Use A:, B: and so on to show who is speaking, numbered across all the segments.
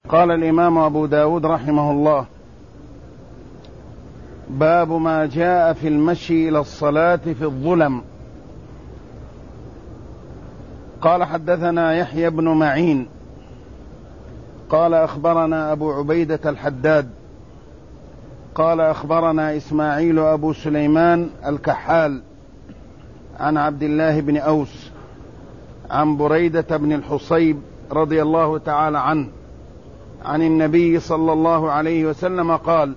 A: قال الإمام أبو داود رحمه الله: باب ما جاء في المشي إلى الصلاة في الظلم. قال: حدثنا يحيى بن معين قال: أخبرنا أبو عبيدة الحداد قال: أخبرنا إسماعيل أبو سليمان الكحال عن عبد الله بن أوس عن بريدة بن الحصيب رضي الله تعالى عنه عن النبي صلى الله عليه وسلم قال: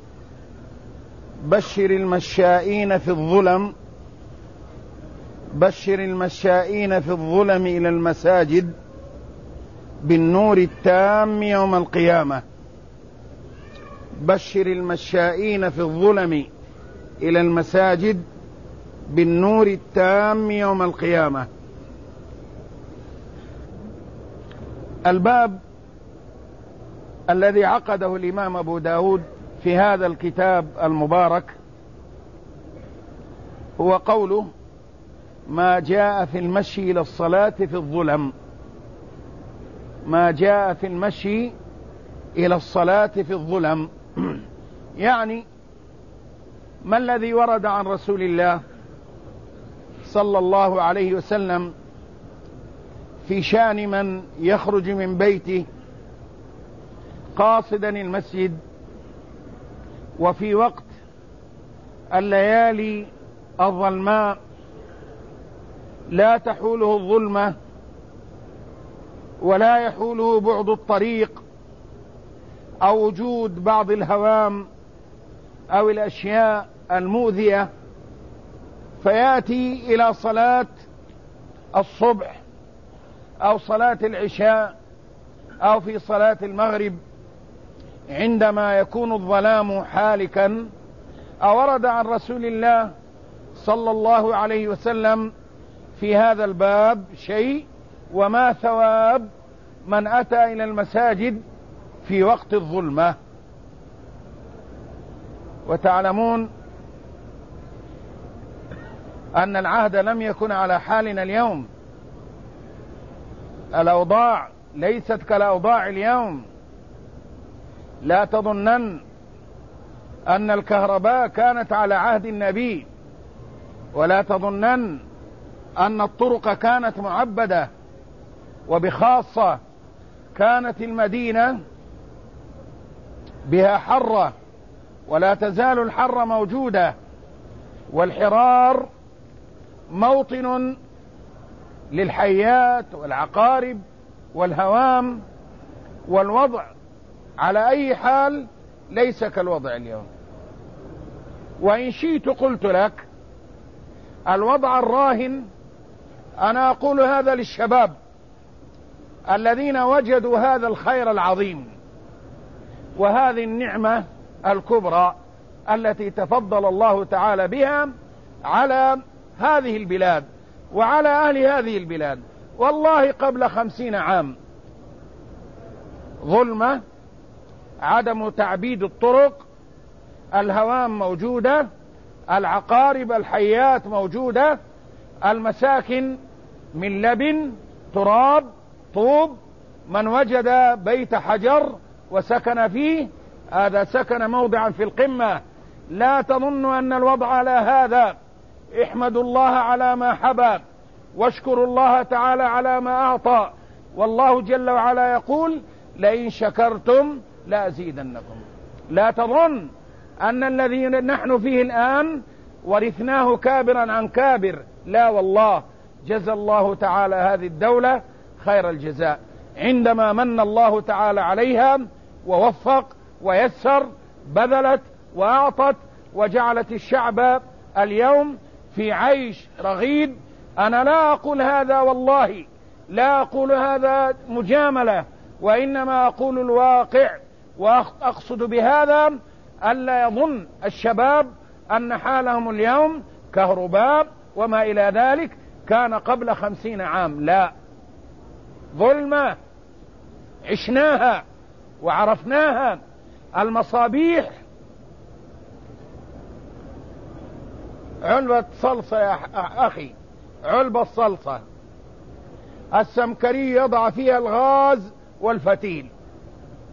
A: بشر المشائين في الظلم إلى المساجد بالنور التام يوم القيامة. بشر المشائين في الظلم إلى المساجد بالنور التام يوم القيامة. الباب الذي عقده الإمام أبو داود في هذا الكتاب المبارك هو قوله: ما جاء في المشي إلى الصلاة في الظلم. ما جاء في المشي إلى الصلاة في الظلم يعني ما الذي ورد عن رسول الله صلى الله عليه وسلم في شأن من يخرج من بيته قاصدا المسجد وفي وقت الليالي الظلماء لا تحوله الظلمة ولا يحوله بعد الطريق أو وجود بعض الهوام أو الأشياء المؤذية، فيأتي إلى صلاة الصبح أو صلاة العشاء أو في صلاة المغرب عندما يكون الظلام حالكا. أورد عن رسول الله صلى الله عليه وسلم في هذا الباب شيء، وما ثواب من أتى إلى المساجد في وقت الظلمة. وتعلمون أن العهد لم يكن على حالنا اليوم. الأوضاع ليست كالأوضاع اليوم. لا تظنن أن الكهرباء كانت على عهد النبي، ولا تظنن أن الطرق كانت معبدة، وبخاصة كانت المدينة بها حرة ولا تزال الحرة موجودة، والحرار موطن للحيات والعقارب والهوام، والوضع على أي حال ليس كالوضع اليوم. وإن شئت قلت لك الوضع الراهن، أنا أقول هذا للشباب الذين وجدوا هذا الخير العظيم وهذه النعمة الكبرى التي تفضل الله تعالى بها على هذه البلاد وعلى أهل هذه البلاد. والله قبل 50 عام ظلمة، عدم تعبيد الطرق، الهوام موجودة، العقارب الحيات موجودة، المساكن من لبن تراب طوب. من وجد بيت حجر وسكن فيه هذا سكن موضعا في القمة. لا تظن أن الوضع على هذا. احمدوا الله على ما حبى واشكروا الله تعالى على ما أعطى. والله جل وعلا يقول: لئن شكرتم لأزيدنكم. لا تظن أن الذي نحن فيه الآن ورثناه كابرا عن كابر. لا والله، جزى الله تعالى هذه الدولة خير الجزاء عندما من الله تعالى عليها ووفق ويسر، بذلت وأعطت وجعلت الشعب اليوم في عيش رغيد. أنا لا أقول هذا والله، لا أقول هذا مجاملة، وإنما أقول الواقع. وأقصد بهذا ألا يظن الشباب أن حالهم اليوم كهرباء وما إلى ذلك كان قبل 50 عام. لا، ظلمة عشناها وعرفناها. المصابيح علبة صلصة يا أخي، علبة السمكري يضع فيها الغاز والفتيل،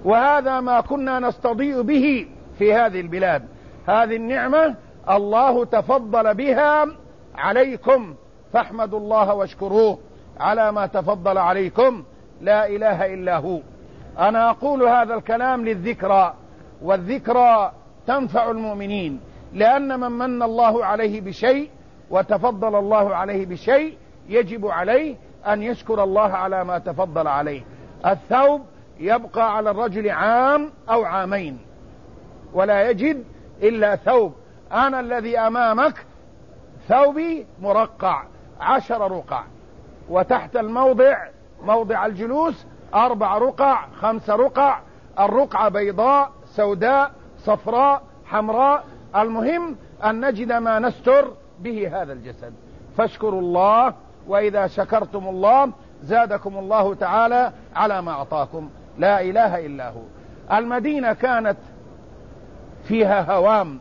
A: وهذا ما كنا نستضيء به في هذه البلاد. هذه النعمة الله تفضل بها عليكم، فاحمدوا الله واشكروه على ما تفضل عليكم، لا إله إلا هو. أنا أقول هذا الكلام للذكرى، والذكرى تنفع المؤمنين، لأن من من الله عليه بشيء وتفضل الله عليه بشيء يجب عليه أن يشكر الله على ما تفضل عليه. الثوب يبقى على الرجل عام أو عامين ولا يجد إلا ثوب. أنا الذي أمامك ثوبي مرقع 10 رقع، وتحت موضع الجلوس 4 رقع 5 رقع، الرقعة بيضاء سوداء صفراء حمراء، المهم أن نجد ما نستر به هذا الجسد. فاشكروا الله، وإذا شكرتم الله زادكم الله تعالى على ما أعطاكم، لا إله إلا هو. المدينة كانت فيها هوام،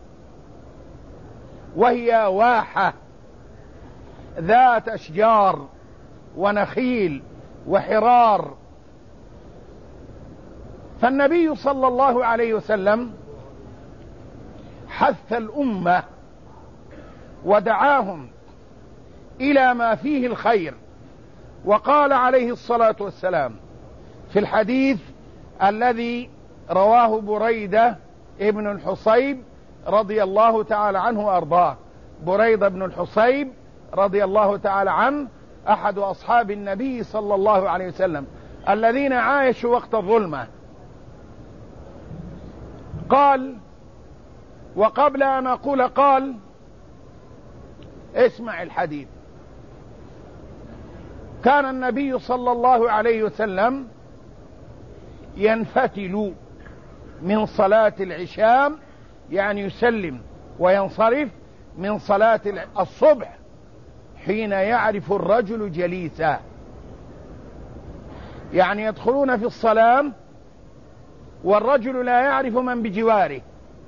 A: وهي واحة ذات أشجار ونخيل وحرار. فالنبي صلى الله عليه وسلم حث الأمة ودعاهم إلى ما فيه الخير، وقال عليه الصلاة والسلام في الحديث الذي رواه بريدة ابن الحصيب رضي الله تعالى عنه وأرضاه. بريدة بن الحصيب رضي الله تعالى عنه أحد أصحاب النبي صلى الله عليه وسلم الذين عايشوا وقت الظلمة. قال، وقبل أن أقول قال، اسمع الحديث. كان النبي صلى الله عليه وسلم ينفتل من صلاة العشاء، يعني يسلم وينصرف من صلاة الصبح حين يعرف الرجل جليسه، يعني يدخلون في الصلاة والرجل لا يعرف من بجواره،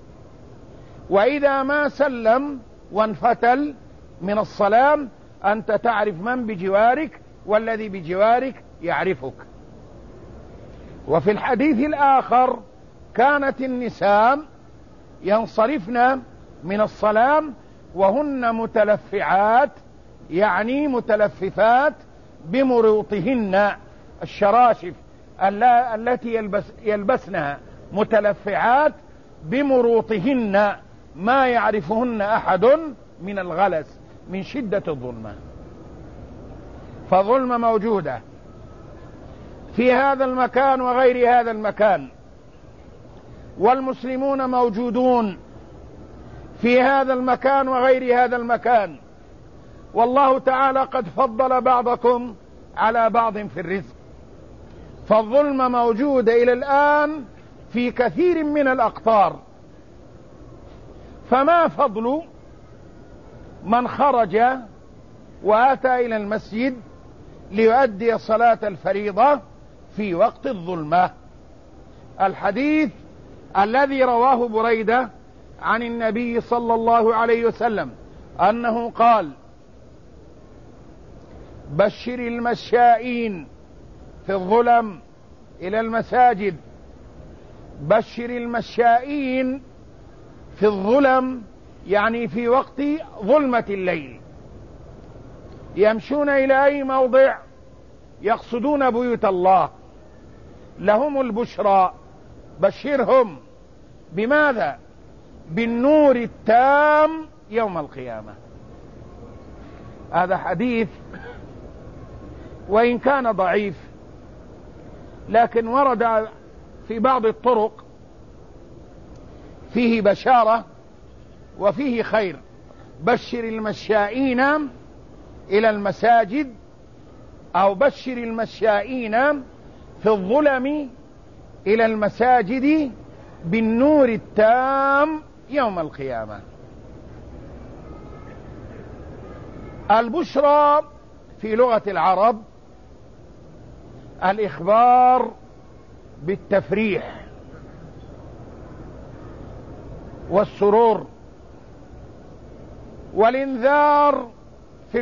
A: وإذا ما سلم وانفتل من الصلاة أنت تعرف من بجوارك، والذي بجوارك يعرفك. وفي الحديث الآخر كانت النساء ينصرفن من الصلاة وهن متلفعات، يعني متلففات بمروطهن، الشراشف التي يلبسنها، متلفعات بمروطهن، ما يعرفهن أحد من الغلس من شدة الظلمة. فظلمة موجودة في هذا المكان وغير هذا المكان، والمسلمون موجودون في هذا المكان وغير هذا المكان، والله تعالى قد فضل بعضكم على بعض في الرزق. فالظلمة موجودة إلى الآن في كثير من الأقطار. فما فضل من خرج وأتى إلى المسجد ليؤدي صلاة الفريضة في وقت الظلمة؟ الحديث الذي رواه بريدة عن النبي صلى الله عليه وسلم أنه قال: بشر المشائين في الظلم إلى المساجد. بشر المشائين في الظلم يعني في وقت ظلمة الليل، يمشون إلى أي موضع يقصدون بيوت الله، لهم البشرى. بشرهم بماذا؟ بالنور التام يوم القيامة. هذا حديث وإن كان ضعيف، لكن ورد في بعض الطرق فيه بشارة وفيه خير. بشر المشائين إلى المساجد، أو بشر المشائين في الظلم إلى المساجد بالنور التام يوم القيامة. البشرى في لغة العرب الإخبار بالتفريح والسرور، والإنذار في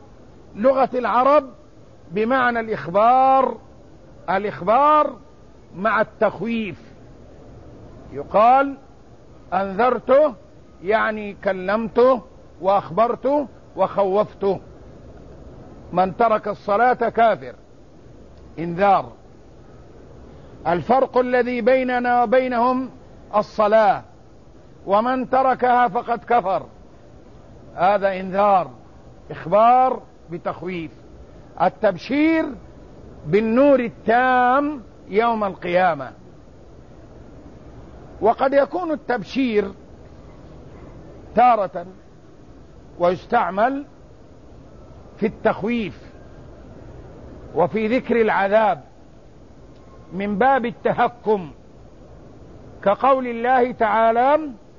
A: لغة العرب بمعنى الإخبار مع التخويف. يقال أنذرته يعني كلمته وأخبرته وخوفته. من ترك الصلاة كافر، إنذار. الفرق الذي بيننا وبينهم الصلاة، ومن تركها فقد كفر. هذا إنذار، إخبار بتخويف. التبشير بالنور التام يوم القيامة. وقد يكون التبشير تارة ويستعمل في التخويف وفي ذكر العذاب من باب التهكم، كقول الله تعالى: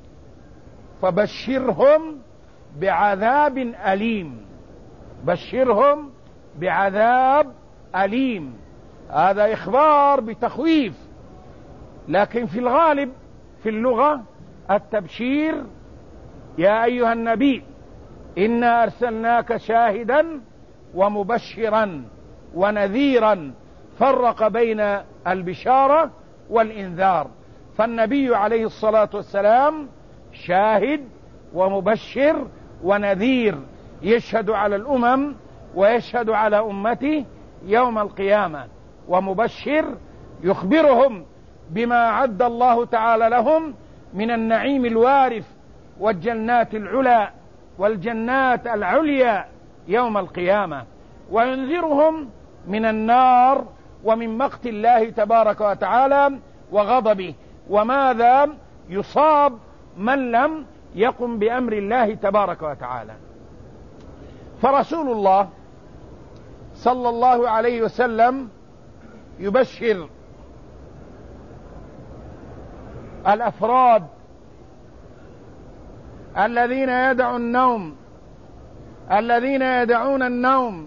A: فبشرهم بعذاب أليم. بشرهم بعذاب أليم، هذا إخبار بتخويف. لكن في الغالب في اللغة التبشير: يا أيها النبي إنا أرسلناك شاهدا ومبشرا ونذيرا، فرق بين البشارة والإنذار. فالنبي عليه الصلاة والسلام شاهد ومبشر ونذير، يشهد على الأمم ويشهد على أمته يوم القيامة، ومبشر يخبرهم بما أعد الله تعالى لهم من النعيم الوارث والجنات العلى والجنات العليا يوم القيامة، وينذرهم من النار ومن مقت الله تبارك وتعالى وغضبه، وماذا يصاب من لم يقم بأمر الله تبارك وتعالى. فرسول الله صلى الله عليه وسلم يبشر الأفراد الذين يدعون النوم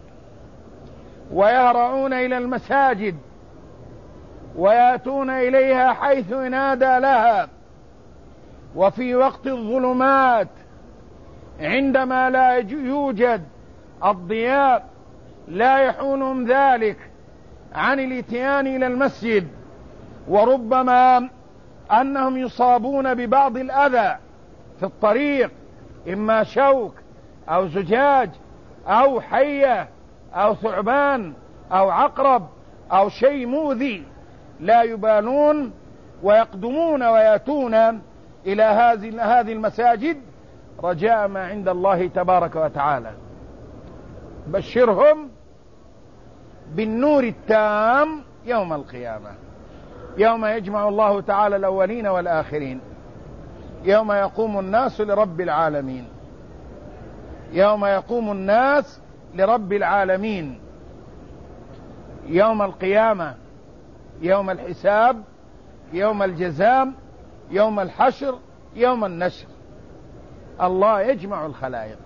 A: ويهرعون إلى المساجد ويأتون إليها حيث ينادى لها، وفي وقت الظلمات عندما لا يوجد الضياء لا يحونهم ذلك عن الاتيان إلى المسجد، وربما أنهم يصابون ببعض الأذى في الطريق، إما شوك أو زجاج أو حية أو ثعبان أو عقرب أو شيء مؤذي، لا يبالون ويقدمون ويأتون إلى هذه المساجد رجاء ما عند الله تبارك وتعالى. بشرهم بالنور التام يوم القيامة، يوم يجمع الله تعالى الأولين والآخرين، يوم يقوم الناس لرب العالمين، يوم يقوم الناس لرب العالمين، يوم القيامة، يوم الحساب، يوم الجزاء، يوم الحشر، يوم النشر. الله يجمع الخلائق.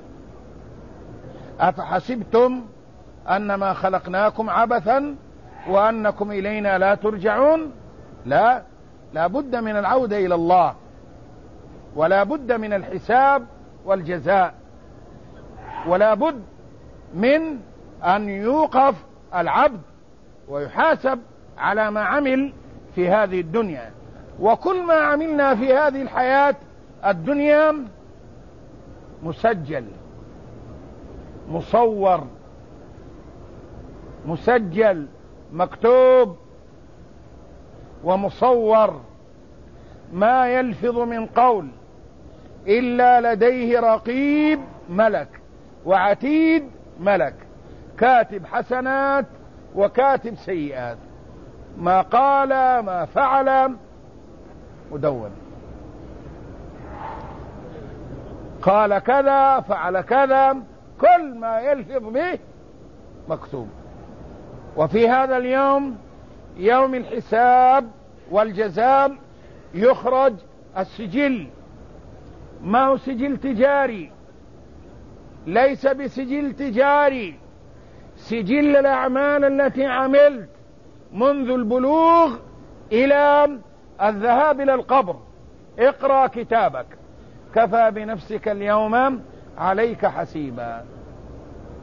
A: أفحسبتم أنما خلقناكم عبثا وأنكم إلينا لا ترجعون؟ لا بد من العودة إلى الله، ولا بد من الحساب والجزاء، ولا بد من أن يوقف العبد ويحاسب على ما عمل في هذه الدنيا. وكل ما عملنا في هذه الحياة الدنيا مسجل، مصور، مسجل، مكتوب ومصور. ما يلفظ من قول إلا لديه رقيب ملك وعتيد ملك، كاتب حسنات وكاتب سيئات، ما قال ما فعل مدون، قال كذا فعل كذا، كل ما يلفظ به مكتوب. وفي هذا اليوم، يوم الحساب والجزاء، يخرج السجل. ما هو سجل تجاري، ليس بسجل تجاري، سجل الأعمال التي عملت منذ البلوغ إلى الذهاب إلى القبر. اقرأ كتابك، كفى بنفسك اليوم عليك حسيبا.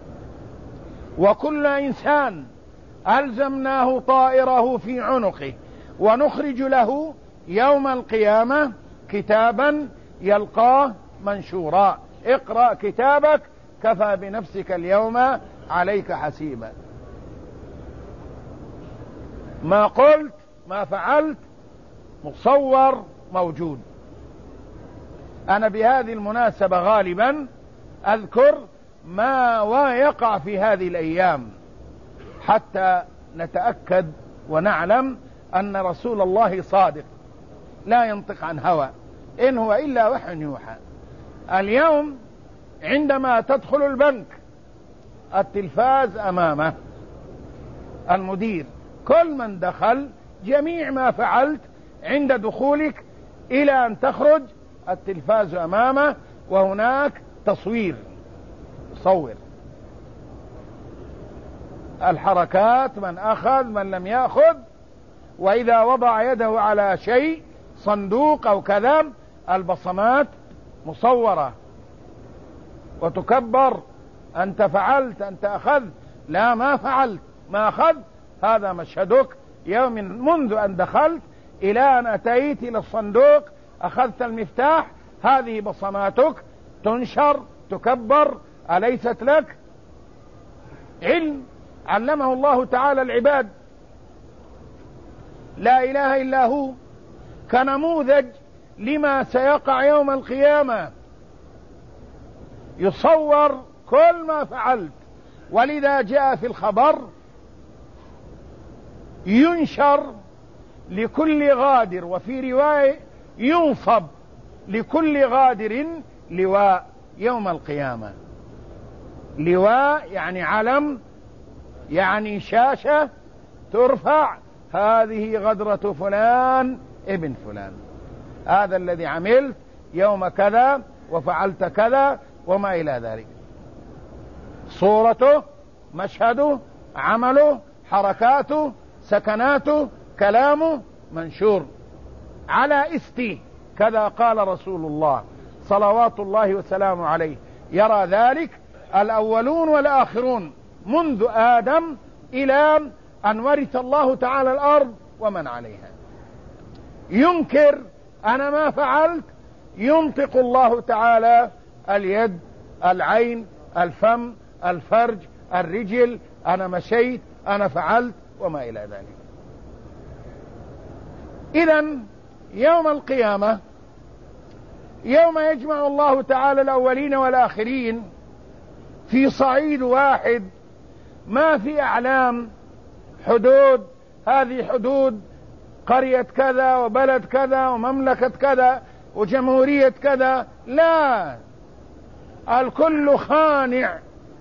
A: وكل إنسان ألزمناه طائره في عنقه ونخرج له يوم القيامة كتابا يلقاه منشورا. اقرأ كتابك كفى بنفسك اليوم عليك حسيبا. ما قلت ما فعلت مصور موجود. أنا بهذه المناسبة غالبا أذكر ما يقع في هذه الأيام حتى نتأكد ونعلم أن رسول الله صادق لا ينطق عن هوى، إن هو إلا وحي يوحى. اليوم عندما تدخل البنك التلفاز أمامه المدير، كل من دخل جميع ما فعلت عند دخولك إلى أن تخرج التلفاز أمامه، وهناك تصوير صور الحركات، من أخذ من لم يأخذ، وإذا وضع يده على شيء صندوق أو كذا البصمات مصورة وتكبر. أنت فعلت، أنت أخذت، لا ما فعلت ما أخذت. هذا مشهدك يوم منذ أن دخلت إلى أن أتيت إلى الصندوق أخذت المفتاح، هذه بصماتك تنشر تكبر. أليست لك علم علمه الله تعالى العباد لا إله إلا هو كنموذج لما سيقع يوم القيامة؟ يصور كل ما فعلت، ولذا جاء في الخبر ينشر لكل غادر، وفي رواية ينصب لكل غادر لواء يوم القيامة. لواء يعني علم، يعني شاشة ترفع، هذه غدرة فلان ابن فلان، هذا الذي عملت يوم كذا وفعلت كذا وما إلى ذلك. صورته، مشهده، عمله، حركاته، سكناته، كلامه منشور على استي، كذا قال رسول الله صلوات الله وسلامه عليه. يرى ذلك الأولون والآخرون منذ آدم إلى أن ورث الله تعالى الأرض ومن عليها. ينكر أنا ما فعلت، ينطق الله تعالى اليد، العين، الفم، الفرج، الرجل، أنا مشيت، أنا فعلت وما إلى ذلك. إذن يوم القيامة يوم يجمع الله تعالى الأولين والآخرين في صعيد واحد، ما في أعلام حدود، هذه حدود قرية كذا وبلد كذا ومملكة كذا وجمهورية كذا، لا، الكل خانع،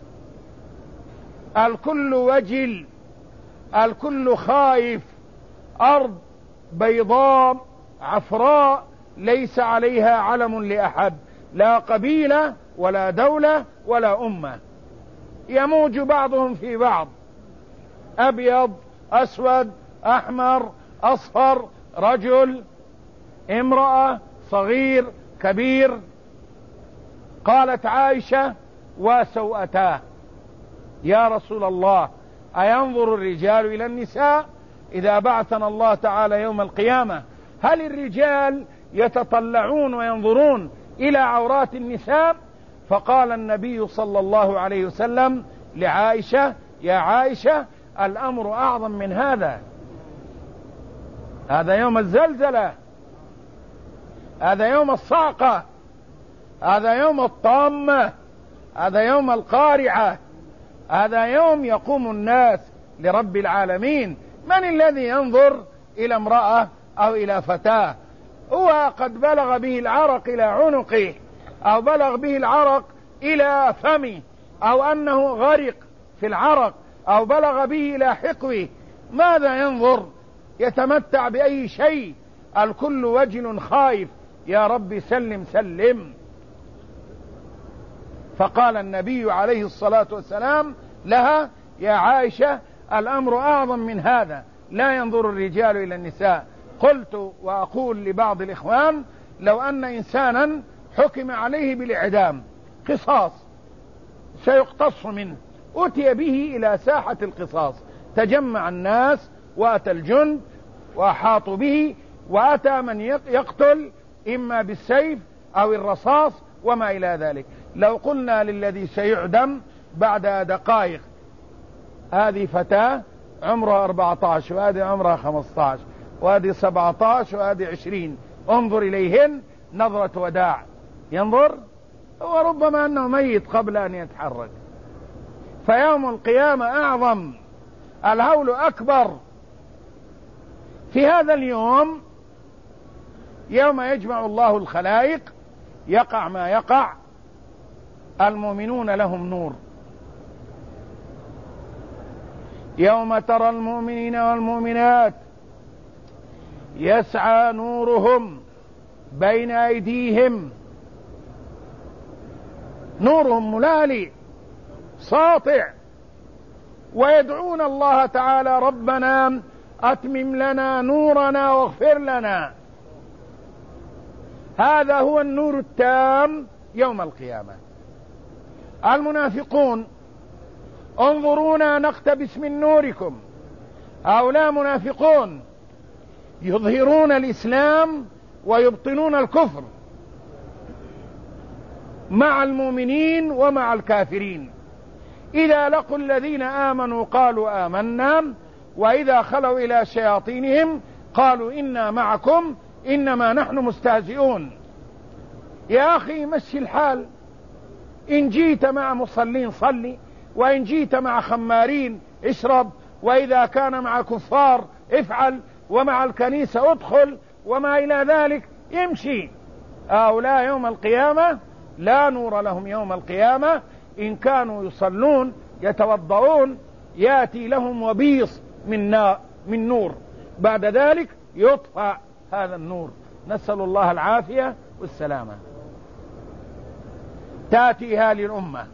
A: الكل وجل، الكل خايف. أرض بيضاء عفراء ليس عليها علم لأحد، لا قبيلة ولا دولة ولا أمة، يموج بعضهم في بعض، أبيض أسود أحمر أصفر، رجل امرأة صغير كبير. قالت عائشة وسوءتاه يا رسول الله أينظر الرجال إلى النساء إذا بعثنا الله تعالى يوم القيامة؟ هل الرجال يتطلعون وينظرون إلى عورات النساء؟ فقال النبي صلى الله عليه وسلم لعائشة يا عائشة الأمر أعظم من هذا، هذا يوم الزلزلة، هذا يوم الصاعقة، هذا يوم الطامة، هذا يوم القارعة، هذا يوم يقوم الناس لرب العالمين. من الذي ينظر إلى امرأة أو إلى فتاة هو قد بلغ به العرق إلى عنقه، أو بلغ به العرق إلى فمه، أو أنه غرق في العرق، أو بلغ به إلى حقوه، ماذا ينظر؟ يتمتع بأي شيء؟ الكل وجل خايف، يا رب سلم سلم. فقال النبي عليه الصلاة والسلام لها يا عائشة الأمر أعظم من هذا، لا ينظر الرجال إلى النساء. قلت وأقول لبعض الإخوان لو أن إنسانا حكم عليه بالإعدام قصاص سيقتص منه، أتي به إلى ساحة القصاص، تجمع الناس وأتى الجند وأحاطوا به، وأتى من يقتل إما بالسيف أو الرصاص وما إلى ذلك. لو قلنا للذي سيعدم بعد دقائق هذه فتاة عمرها 14 وهذه عمرها 15 وهذه 17 وهذه 20، انظر إليهن نظرة وداع، ينظر وربما أنه ميت قبل أن يتحرك. فيوم القيامة أعظم، الهول أكبر. في هذا اليوم يوم يجمع الله الخلائق يقع ما يقع، المؤمنون لهم نور. يوم ترى المؤمنين والمؤمنات يسعى نورهم بين أيديهم، نورهم ملالي ساطع، ويدعون الله تعالى ربنا أتمم لنا نورنا واغفر لنا. هذا هو النور التام يوم القيامة. المنافقون انظرونا نقتبس من نوركم، هؤلاء منافقون يظهرون الإسلام ويبطنون الكفر مع المؤمنين ومع الكافرين. إذا لقوا الذين آمنوا قالوا آمنا، وإذا خلوا إلى شياطينهم قالوا إنا معكم إنما نحن مستهزئون. يا أخي مشي الحال، إن جيت مع مصلين صلي، وإن جيت مع خمارين اشرب، وإذا كان مع كفار افعل، ومع الكنيسة ادخل، وما إلى ذلك يمشي. هؤلاء يوم القيامة لا نور لهم يوم القيامة. إن كانوا يصلون يتوضؤون يأتي لهم وبيص من نور، بعد ذلك يطفأ هذا النور، نسأل الله العافية والسلامة. تأتي هذه الأمة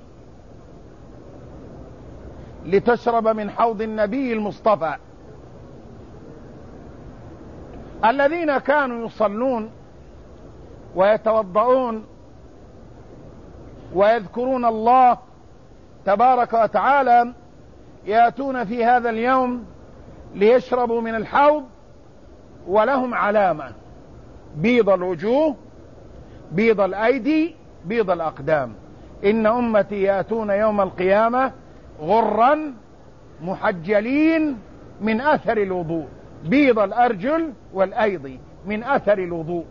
A: لتشرب من حوض النبي المصطفى. الذين كانوا يصلون ويتوضؤون ويذكرون الله تبارك وتعالى يأتون في هذا اليوم ليشربوا من الحوض، ولهم علامة: بيض الوجوه، بيض الأيدي، بيض الأقدام. إن أمتي يأتون يوم القيامة غرا محجلين من أثر الوضوء، بيض الأرجل والأيدي من أثر الوضوء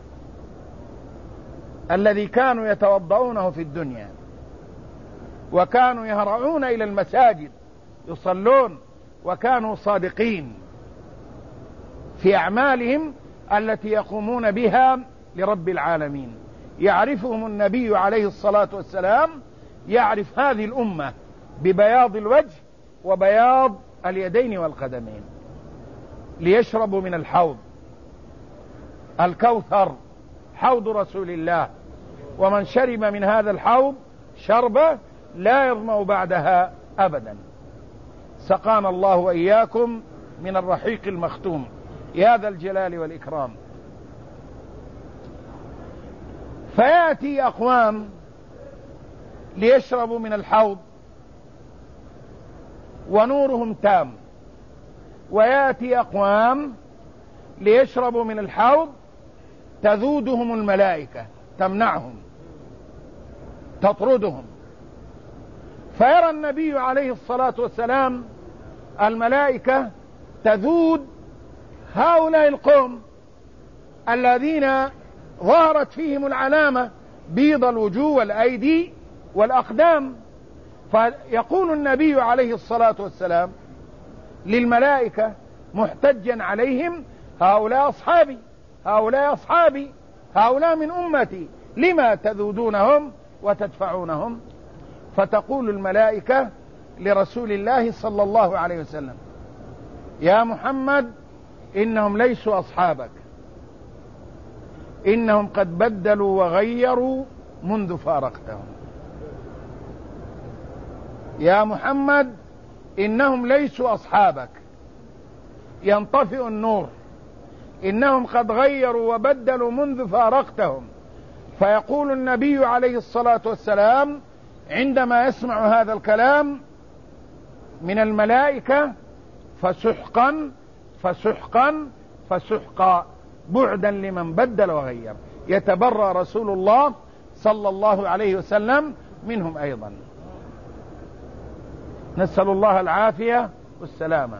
A: الذي كانوا يتوضؤونه في الدنيا، وكانوا يهرعون إلى المساجد يصلون، وكانوا صادقين في أعمالهم التي يقومون بها لرب العالمين. يعرفهم النبي عليه الصلاة والسلام، يعرف هذه الأمة ببياض الوجه وبياض اليدين والقدمين، ليشربوا من الحوض الكوثر، حوض رسول الله. ومن شرب من هذا الحوض شربة لا يظمأ بعدها أبدا. سقانا الله وإياكم من الرحيق المختوم يا ذا الجلال والإكرام. فيأتي أقوام ليشربوا من الحوض ونورهم تام، ويأتي أقوام ليشربوا من الحوض تذودهم الملائكة، تمنعهم، تطردهم. فيرى النبي عليه الصلاة والسلام الملائكة تذود هؤلاء القوم الذين ظهرت فيهم العلامة بيض الوجوه والأيدي والأقدام. فيقول النبي عليه الصلاة والسلام للملائكة محتجا عليهم: هؤلاء أصحابي، هؤلاء أصحابي، هؤلاء من أمتي، لما تذودونهم وتدفعونهم؟ فتقول الملائكة لرسول الله صلى الله عليه وسلم: يا محمد إنهم ليسوا أصحابك، إنهم قد بدلوا وغيروا منذ فارقتهم. يا محمد إنهم ليسوا أصحابك، ينطفئ النور، إنهم قد غيروا وبدلوا منذ فارقتهم. فيقول النبي عليه الصلاة والسلام عندما يسمع هذا الكلام من الملائكة: فسحقا فسحقا فسحقا بعدا لمن بدل وغير. يتبرأ رسول الله صلى الله عليه وسلم منهم أيضا. نسأل الله العافية والسلامة.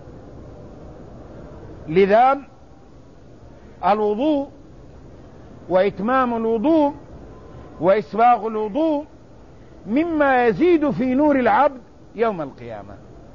A: لذا الوضوء وإتمام الوضوء وإسباغ الوضوء مما يزيد في نور العبد يوم القيامة،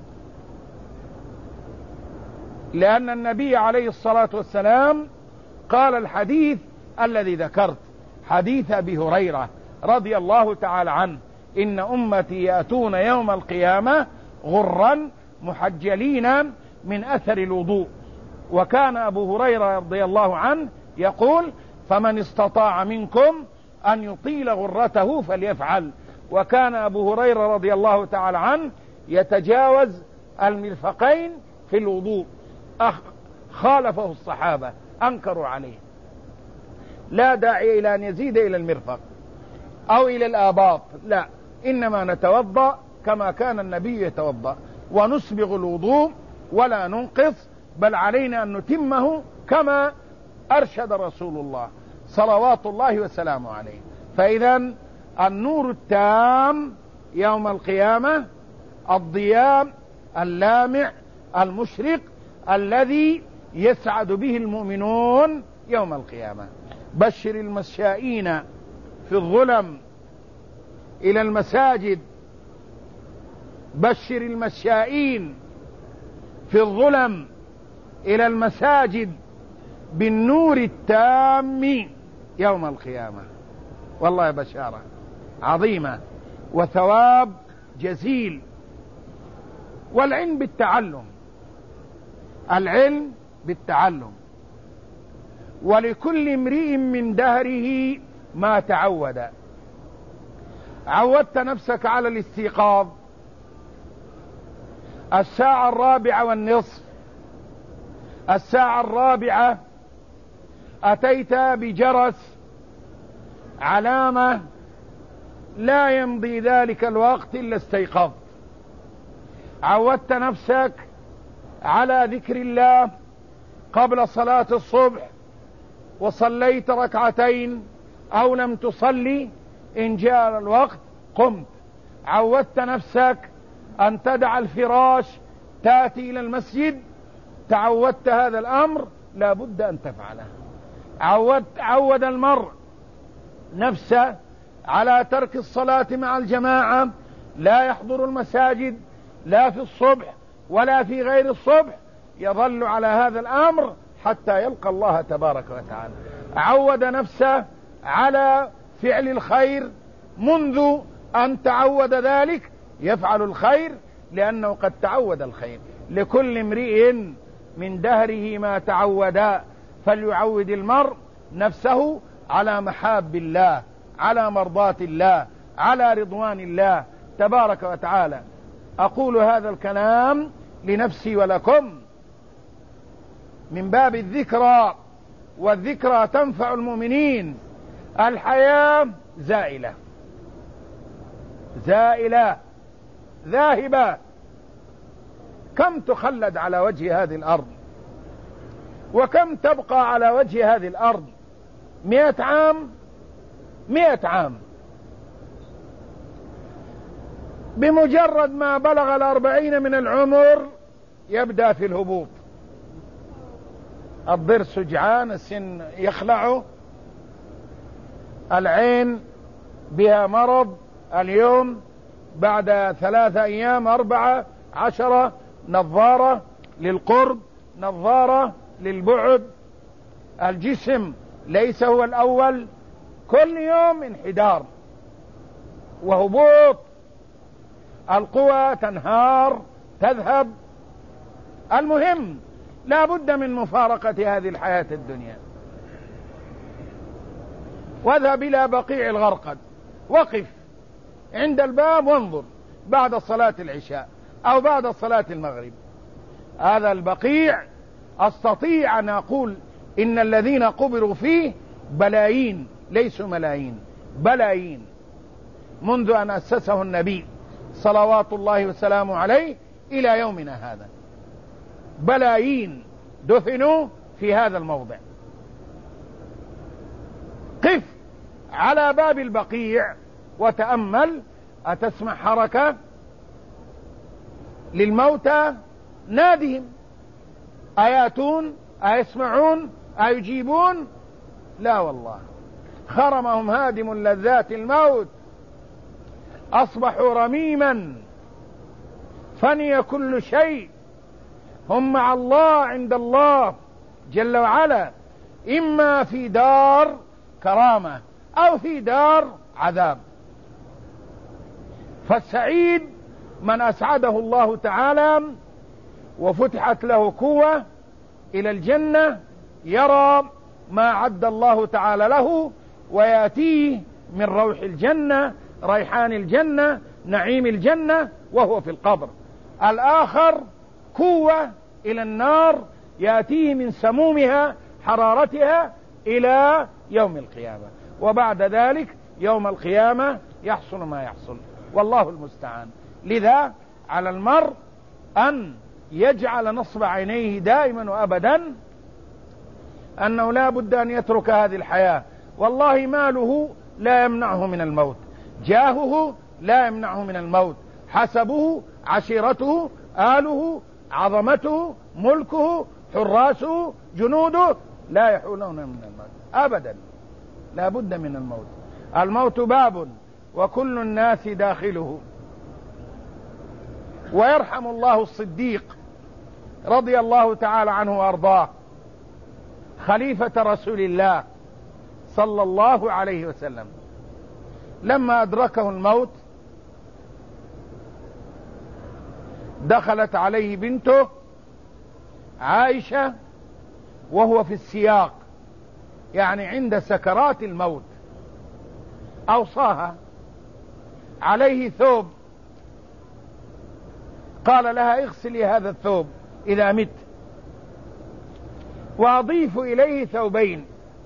A: لأن النبي عليه الصلاة والسلام قال الحديث الذي ذكرت، حديث أبي هريرة رضي الله تعالى عنه: إن أمتي يأتون يوم القيامة غرا محجلين من أثر الوضوء. وكان أبو هريرة رضي الله عنه يقول: فمن استطاع منكم أن يطيل غرته فليفعل. وكان أبو هريرة رضي الله تعالى عنه يتجاوز المرفقين في الوضوء، خالفه الصحابة أنكروا عليه. لا داعي إلى أن يزيد إلى المرفق أو إلى الآباط، لا، إنما نتوضأ كما كان النبي يتوضأ، ونسبغ الوضوء ولا ننقص، بل علينا أن نتمه كما أرشد رسول الله صلوات الله وسلامه عليه. فإذا النور التام يوم القيامة، الضياء اللامع المشرق الذي يسعد به المؤمنون يوم القيامة. بشر المشائين في الظلم إلى المساجد، بشر المشائين في الظلم إلى المساجد بالنور التام يوم القيامة. والله بشارة عظيمة وثواب جزيل. والعلم بالتعلم، العلم بالتعلم. ولكل امرئ من دهره ما تعود. عودت نفسك على الاستيقاظ 4:15، 4:00 أتيت بجرس علامة لا يمضي ذلك الوقت إلا استيقظت. عودت نفسك على ذكر الله قبل صلاة الصبح وصليت ركعتين أو لم تصلي، إن جاء الوقت قمت. عودت نفسك أن تدع الفراش تأتي إلى المسجد، تعودت هذا الأمر لا بد أن تفعله. عود المرء نفسه على ترك الصلاة مع الجماعة، لا يحضر المساجد لا في الصبح ولا في غير الصبح، يظل على هذا الأمر حتى يلقى الله تبارك وتعالى. عود نفسه على فعل الخير، منذ أن تعود ذلك يفعل الخير لأنه قد تعود الخير. لكل امرئ من دهره ما تعودا، فليعود المرء نفسه على محاب الله، على مرضات الله، على رضوان الله تبارك وتعالى. أقول هذا الكلام لنفسي ولكم من باب الذكرى، والذكرى تنفع المؤمنين. الحياة زائلة، زائلة ذاهبة. كم تخلد على وجه هذه الأرض، وكم تبقى على وجه هذه الأرض؟ 100 عام، 100 عام. بمجرد ما بلغ 40 من العمر يبدأ في الهبوط، الضرس جعان، السن يخلعه، العين بها مرض، اليوم بعد 3 أيام 4 10 نظارة للقرب، نظارة للبعد، الجسم ليس هو الأول، كل يوم انحدار وهبوط، القوى تنهار تذهب. المهم لا بد من مفارقة هذه الحياة الدنيا. واذهب إلى بقيع الغرقد، وقف عند الباب وانظر بعد صلاة العشاء أو بعد صلاة المغرب. هذا البقيع أستطيع أن أقول إن الذين قبروا فيه بلايين، ليسوا ملايين، بلايين، منذ أن أسسه النبي صلوات الله وسلامه عليه إلى يومنا هذا. بلايين دفنوا في هذا الموضع. قف على باب البقيع وتأمل، أتسمع حركة للموتى؟ نادهم، أياتون، أيسمعون، أيجيبون؟ لا والله، خرمهم هادم لذات الموت، أصبحوا رميما، فني كل شيء، هم مع الله عند الله جل وعلا، إما في دار كرامة أو في دار عذاب. فالسعيد من أسعده الله تعالى وفتحت له قوة إلى الجنة، يرى ما عد الله تعالى له، ويأتيه من روح الجنة، ريحان الجنة، نعيم الجنة وهو في القبر. الآخر قوة إلى النار، يأتيه من سمومها، حرارتها، إلى يوم القيامة. وبعد ذلك يوم القيامة يحصل ما يحصل، والله المستعان. لذا على المرء أن يجعل نصب عينيه دائما وأبدا أنه لا بد أن يترك هذه الحياة. والله ماله لا يمنعه من الموت، جاهه لا يمنعه من الموت، حسبه، عشيرته، آله، عظمته، ملكه، حراسه، جنوده لا يحولون من الموت أبدا، لا بد من الموت. الموت باب وكل الناس داخله. ويرحم الله الصديق رضي الله تعالى عنه وأرضاه، خليفة رسول الله صلى الله عليه وسلم، لما أدركه الموت دخلت عليه بنته عائشة وهو في السياق، يعني عند سكرات الموت، أوصاها، عليه ثوب، قال لها اغسلي هذا الثوب إذا مت، وأضيف إليه ثوبين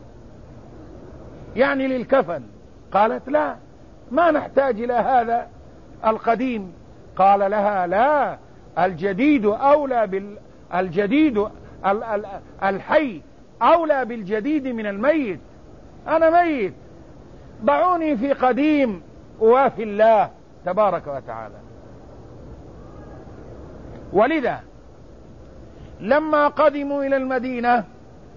A: يعني للكفن. قالت لا، ما نحتاج إلى هذا القديم. قال لها لا، الجديد أولى الجديد الحي أولى بالجديد من الميت، أنا ميت، ضعوني في قديم أوافي الله تبارك وتعالى. ولذا لما قدموا إلى المدينة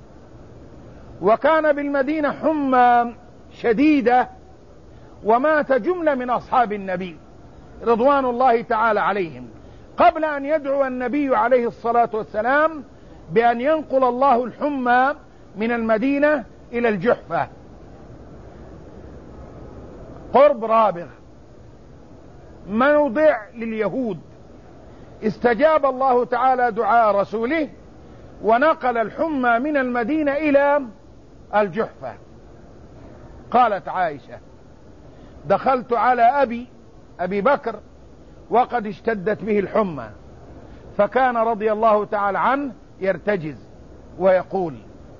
A: وكان بالمدينة حمى شديدة، ومات جملة من أصحاب النبي رضوان الله تعالى عليهم، قبل أن يدعو النبي عليه الصلاة والسلام بأن ينقل الله الحمى من المدينة إلى الجحفة قرب رابغ، موضع لليهود. استجاب الله تعالى دعاء رسوله ونقل الحمى من المدينة إلى الجحفة. قالت عائشة دخلت على أبي بكر وقد اشتدت به الحمى، فكان رضي الله تعالى عنه يرتجز ويقول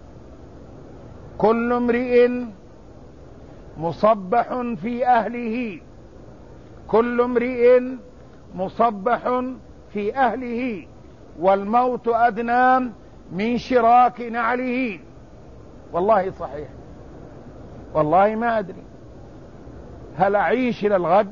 A: كل امرئ مصبح في أهله، كل امرئ مصبح في أهله، والموت أدنى من شراك نعله. والله صحيح، والله ما أدري هل أعيش إلى الغد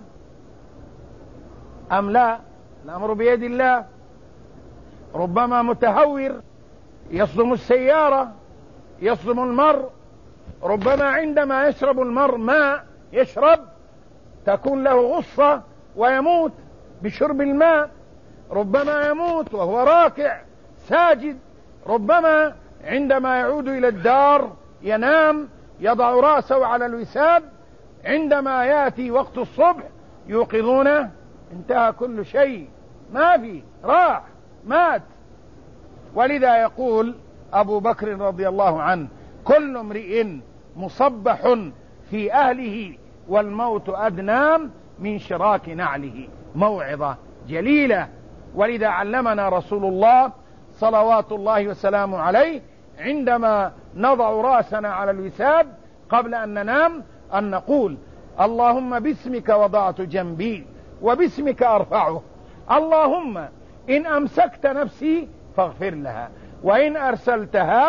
A: أم لا، الأمر بيد الله. ربما متهور يصدم السيارة، يصدم المرء، ربما عندما يشرب المرء ماء يشرب تكون له غصة ويموت بشرب الماء، ربما يموت وهو راكع ساجد، ربما عندما يعود إلى الدار ينام يضع رأسه على الوساد، عندما يأتي وقت الصبح يوقظونه انتهى كل شيء، ما في، راح، مات. ولذا يقول أبو بكر رضي الله عنه كل امرئ مصبح في أهله والموت أدنى من شراك نعله. موعظة جليلة. ولذا علمنا رسول الله صلوات الله وسلامه عليه عندما نضع رأسنا على الوساد قبل أن ننام أن نقول اللهم باسمك وضعت جنبي وباسمك أرفعه، اللهم إن أمسكت نفسي فاغفر لها، وإن أرسلتها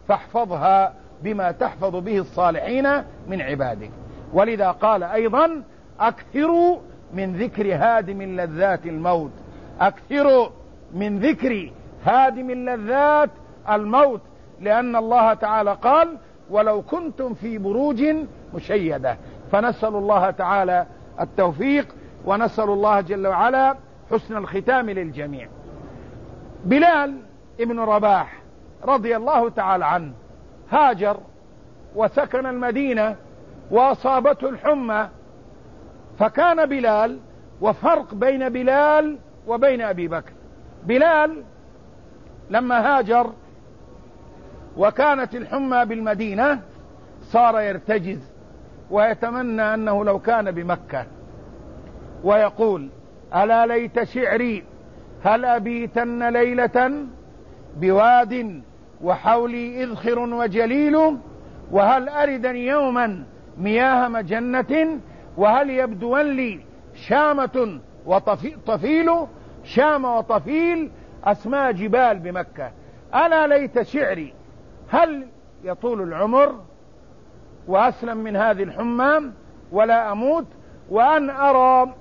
A: فاحفظها بما تحفظ به الصالحين من عبادك. ولذا قال أيضا أكثروا من ذكر هادم لذات الموت، أكثروا من ذكر هادم لذات الموت، لأن الله تعالى قال ولو كنتم في بروج مشيدة. فنسأل الله تعالى التوفيق، ونسأل الله جل وعلا حسن الختام للجميع. بلال ابن رباح رضي الله تعالى عنه هاجر وسكن المدينة وأصابته الحمى، فكان بلال، وفرق بين بلال وبين أبي بكر. بلال لما هاجر وكانت الحمى بالمدينة صار يرتجز ويتمنى أنه لو كان بمكة، ويقول ألا ليت شعري هل أبيتن ليلة بواد وحولي إذخر وجليل، وهل أردن يوما مياه مجنة، وهل يبدون لي شامة وطفيل. شام وطفيل أسماء جبال بمكة. ألا ليت شعري هل يطول العمر وأسلم من هذه الحمام ولا أموت، وأن أرى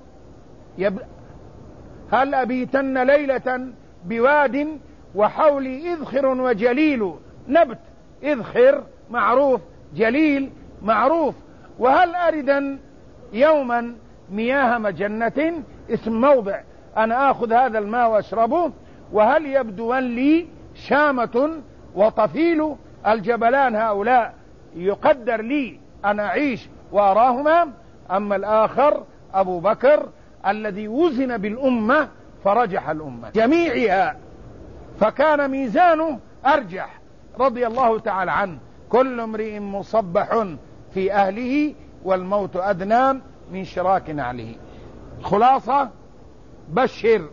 A: هل أبيتن ليلة بواد وحولي إذخر وجليل. نبت إذخر معروف، جليل معروف. وهل أردا يوما مياه مجنة، اسم موضع أنا آخذ هذا الماء وأشربه. وهل يبدون لي شامة وطفيل، الجبلان هؤلاء يقدر لي أن أعيش وأراهما. أما الآخر أبو بكر الذي وزن بالأمة فرجح الأمة جميعها، فكان ميزانه أرجح رضي الله تعالى عنه. كل امرئ مصبح في أهله والموت أدنى من شراك نعله. خلاصة بشر،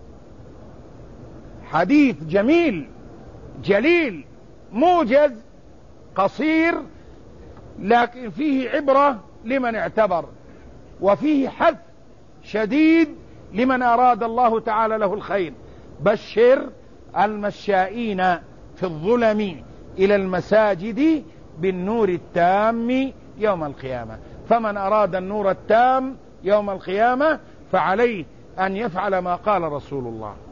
A: حديث جميل جليل موجز قصير، لكن فيه عبرة لمن اعتبر، وفيه حث شديد لمن أراد الله تعالى له الخير. بشر المشائين في الظلم إلى المساجد بالنور التام يوم القيامة. فمن أراد النور التام يوم القيامة فعليه أن يفعل ما قال رسول الله.